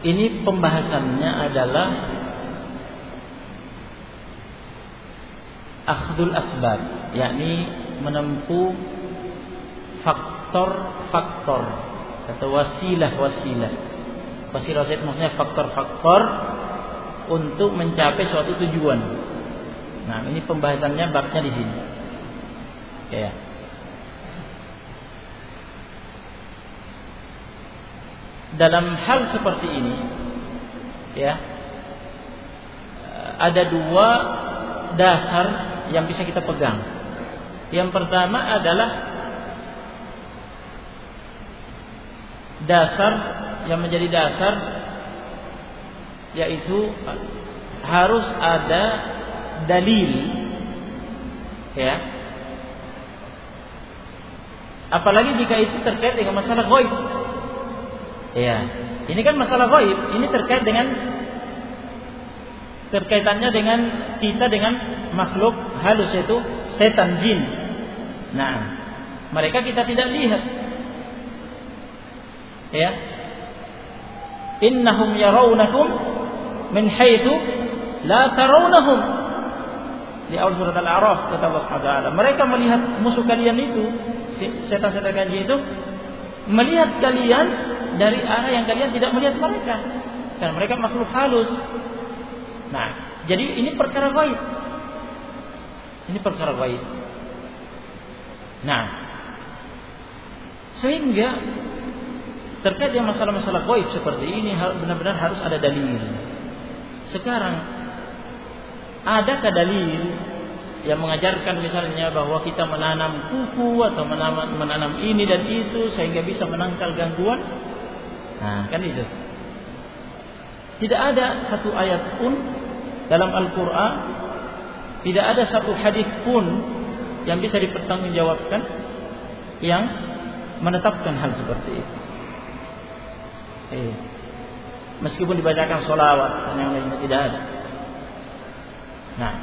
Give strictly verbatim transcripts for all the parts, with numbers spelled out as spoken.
Ini pembahasannya adalah akhdul asbab, yakni menempuh faktor-faktor atau wasilah-wasilah. Wasilah maksudnya faktor-faktor untuk mencapai suatu tujuan. Nah, ini pembahasannya babnya di sini. Ya. Dalam hal seperti ini, ya, ada dua dasar yang bisa kita pegang. Yang pertama adalah dasar yang menjadi dasar, yaitu harus ada dalil, ya. Apalagi jika itu terkait dengan masalah ghaib. Ya, ini kan masalah ghaib, ini terkait dengan terkaitannya dengan kita dengan makhluk halus, yaitu setan, jin. Nah, mereka kita tidak lihat. Ya. Innahum yarawnakum min haitsu la tarawnahum. Di awal surat Al-A'raf kata Allah Subhanahu wa taala, mereka melihat musuh kalian itu, setan-setan jin itu melihat kalian dari arah yang kalian tidak melihat mereka, karena mereka makhluk halus. Nah, jadi ini perkara gaib. Ini perkara gaib. Nah, sehingga terkait dengan masalah-masalah gaib seperti ini benar-benar harus ada dalil. Sekarang, adakah dalil yang mengajarkan misalnya bahwa kita menanam kuku atau menanam, menanam ini dan itu sehingga bisa menangkal gangguan? Nah, kan itu. Tidak ada satu ayat pun dalam Al-Quran, tidak ada satu hadis pun yang bisa dipertanggungjawabkan yang menetapkan hal seperti itu. Eh, meskipun dibacakan sholawat dan yang lainnya, tidak ada. Nah,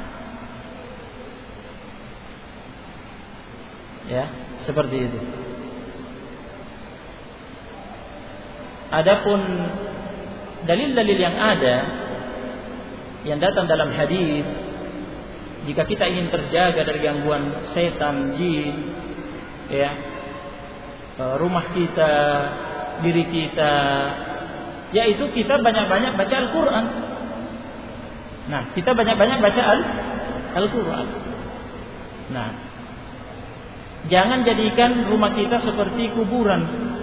ya, seperti itu. Adapun dalil-dalil yang ada yang datang dalam hadis, jika kita ingin terjaga dari gangguan setan, jin, ya, rumah kita, diri kita, yaitu kita banyak-banyak baca Al-Quran. Nah, kita banyak-banyak baca Al-Quran. Nah, jangan jadikan rumah kita seperti kuburan.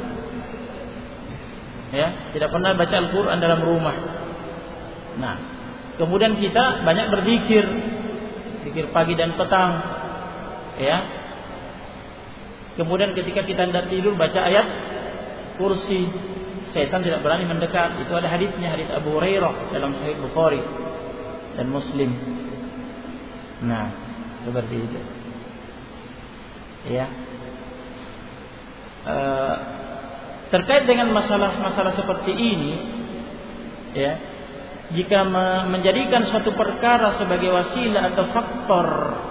Ya, tidak pernah baca Al-Quran dalam rumah. Nah, kemudian kita banyak berzikir, zikir pagi dan petang, ya. Kemudian ketika kita hendak tidur baca ayat kursi, setan tidak berani mendekat. Itu ada hadisnya, hadis Abu Hurairah dalam Sahih Bukhari dan Muslim. Nah, seperti itu. Ya. Uh, terkait dengan masalah-masalah seperti ini, ya, jika menjadikan suatu perkara sebagai wasilah atau faktor,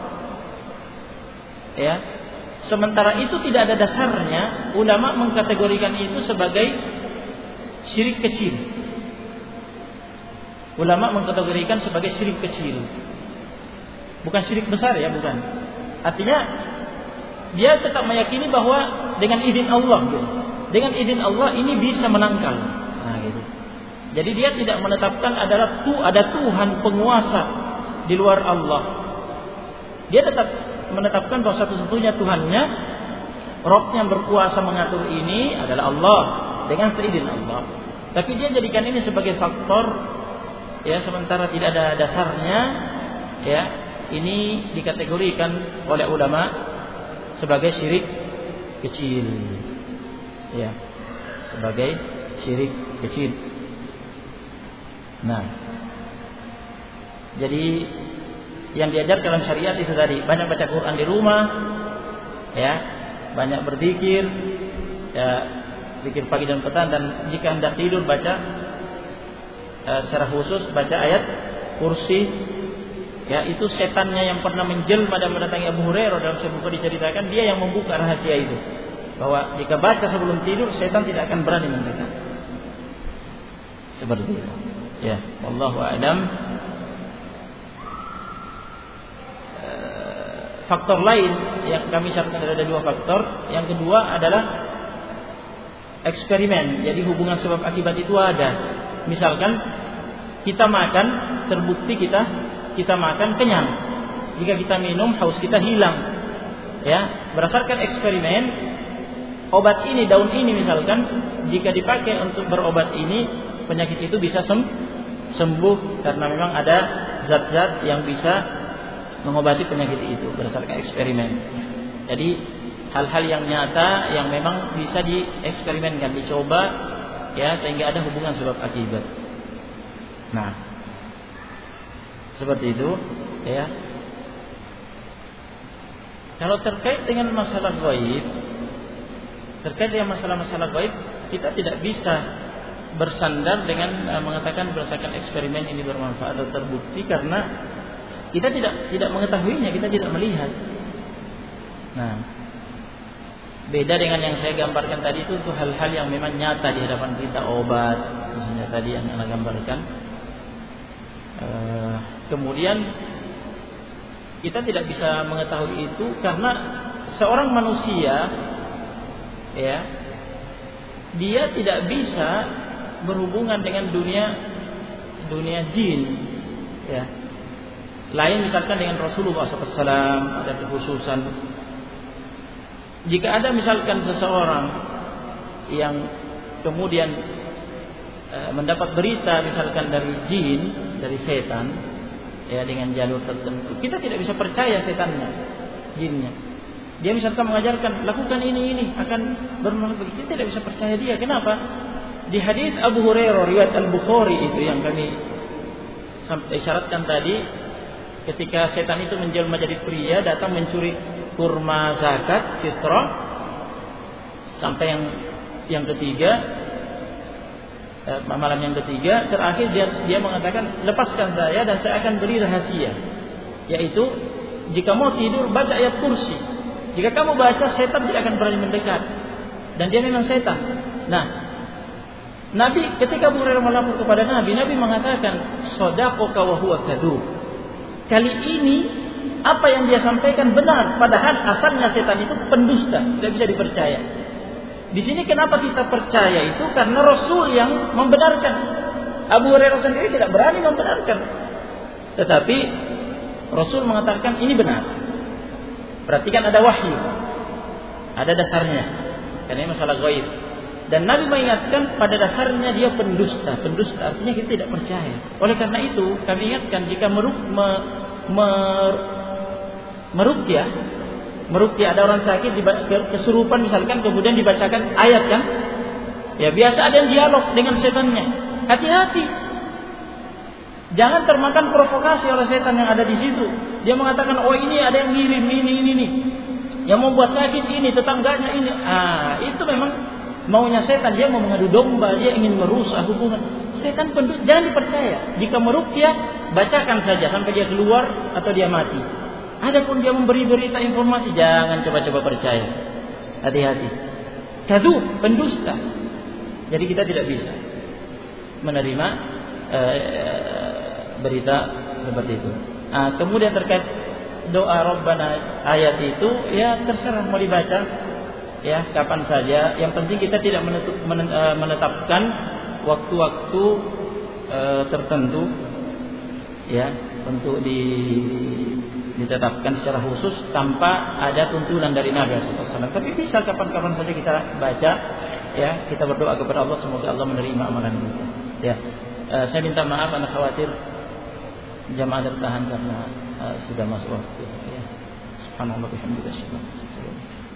ya, sementara itu tidak ada dasarnya, ulama mengkategorikan itu sebagai syirik kecil. Ulama mengkategorikan sebagai syirik kecil, bukan syirik besar, ya, bukan. Artinya dia tetap meyakini bahwa dengan izin Allah, gitu. Dengan izin Allah ini bisa menangkal. Nah, gitu. Jadi dia tidak menetapkan adalah tu ada Tuhan penguasa di luar Allah. Dia tetap menetapkan bahwa satu-satunya Tuhannya, Rabb yang berkuasa mengatur ini adalah Allah dengan seizin Allah. Tapi dia jadikan ini sebagai faktor, ya, sementara tidak ada dasarnya, ya. Ini dikategorikan oleh ulama sebagai syirik kecil. Ya, sebagai syirik kecil. Nah, jadi yang diajar dalam syariat itu tadi, banyak baca Quran di rumah, ya, banyak berzikir, ya, zikir pagi dan petang, dan jika hendak tidur baca uh, secara khusus baca ayat kursi, ya. Itu setannya yang pernah menjelma dan mendatangi Abu Hurairah dalam Sahih Bukhari diceritakan, dia yang membuka rahasia itu, bahwa jika baca sebelum tidur setan tidak akan berani mendekat. Seperti itu. Ya, wallahu a'lam. Faktor lain yang kami syaratkan ada dua faktor. Yang kedua adalah eksperimen. Jadi hubungan sebab akibat itu ada. Misalkan kita makan, terbukti kita kita makan kenyang. Jika kita minum, haus kita hilang. Ya, berdasarkan eksperimen, obat ini, daun ini misalkan, jika dipakai untuk berobat ini, penyakit itu bisa sembuh karena memang ada zat-zat yang bisa mengobati penyakit itu berdasarkan eksperimen. Jadi hal-hal yang nyata yang memang bisa dieksperimenkan, dicoba, ya, sehingga ada hubungan sebab akibat. Nah, seperti itu, ya. Kalau terkait dengan masalah gaib, terkait dengan masalah-masalah gaib, kita tidak bisa bersandar dengan uh, mengatakan berdasarkan eksperimen ini bermanfaat atau terbukti, karena kita tidak tidak mengetahuinya, kita tidak melihat. Nah, beda dengan yang saya gambarkan tadi itu untuk hal-hal yang memang nyata di hadapan kita, obat, misalnya tadi yang Anda gambarkan. Uh, kemudian kita tidak bisa mengetahui itu karena seorang manusia, ya, dia tidak bisa berhubungan dengan dunia dunia jin, ya. Lain misalkan dengan Rasulullah shallallahu alaihi wasallam, ada kekhususan. Jika ada misalkan seseorang yang kemudian e, mendapat berita misalkan dari jin, dari setan, ya, dengan jalur tertentu, kita tidak bisa percaya setannya, jinnya. Dia misalkan mengajarkan lakukan ini ini akan bermanfaat bagi kita, tidak bisa percaya dia. Kenapa? Di hadis Abu Hurairah riwayat Al-Bukhari itu yang kami isyaratkan tadi, ketika setan itu menjelma jadi pria, datang mencuri kurma zakat fitrah, sampai yang yang ketiga, eh, malam yang ketiga, terakhir dia dia mengatakan lepaskan saya dan saya akan beri rahasia, yaitu jika mau tidur baca ayat kursi. Jika kamu baca, setan tidak akan berani mendekat, dan dia memang setan. Nah, Nabi ketika Abu Hurairah melapor kepada Nabi, Nabi mengatakan shadaqaka wa huwa kadzub. Kali ini apa yang dia sampaikan benar, padahal asalnya setan itu pendusta, tidak bisa dipercaya. Di sini kenapa kita percaya itu? Karena Rasul yang membenarkan. Abu Hurairah sendiri tidak berani membenarkan, tetapi Rasul mengatakan ini benar. Perhatikan, ada wahyu, ada dasarnya, karena ini masalah gaib. Dan Nabi mengingatkan pada dasarnya dia pendusta. Pendusta artinya kita tidak percaya. Oleh karena itu kami ingatkan, jika meruk, me, me, meruqyah, meruqyah ada orang sakit kesurupan misalkan, kemudian dibacakan ayat kan, ya biasa ada yang dialog dengan setannya. Hati-hati, jangan termakan provokasi oleh setan yang ada di situ. Dia mengatakan, oh ini ada yang ngirim ini ini ini, yang membuat sakit ini, tetangganya ini. Ah, itu memang maunya setan, dia mau mengadu domba, dia ingin merusak hubungan. Setan penduduk, jangan dipercaya. Jika meruqyah, bacakan saja sampai dia keluar atau dia mati. Adapun dia memberi berita informasi, jangan coba-coba percaya. Hati-hati. Kadzub, pendusta. Jadi kita tidak bisa menerima uh, berita seperti itu. Nah, kemudian terkait doa Rabbana ayat itu, ya terserah mau dibaca, ya kapan saja. Yang penting kita tidak menutup, menetapkan waktu-waktu e, tertentu, ya, untuk di, ditetapkan secara khusus tanpa ada tuntunan dari Nabi shallallahu alaihi wasallam. Tapi bisa kapan-kapan saja kita baca, ya, kita berdoa kepada Allah semoga Allah menerima amalan kita. Ya, e, saya minta maaf, anak khawatir jamaah tertahan karena e, sudah masuk waktu. Ya. Subhanallah bihamdihi.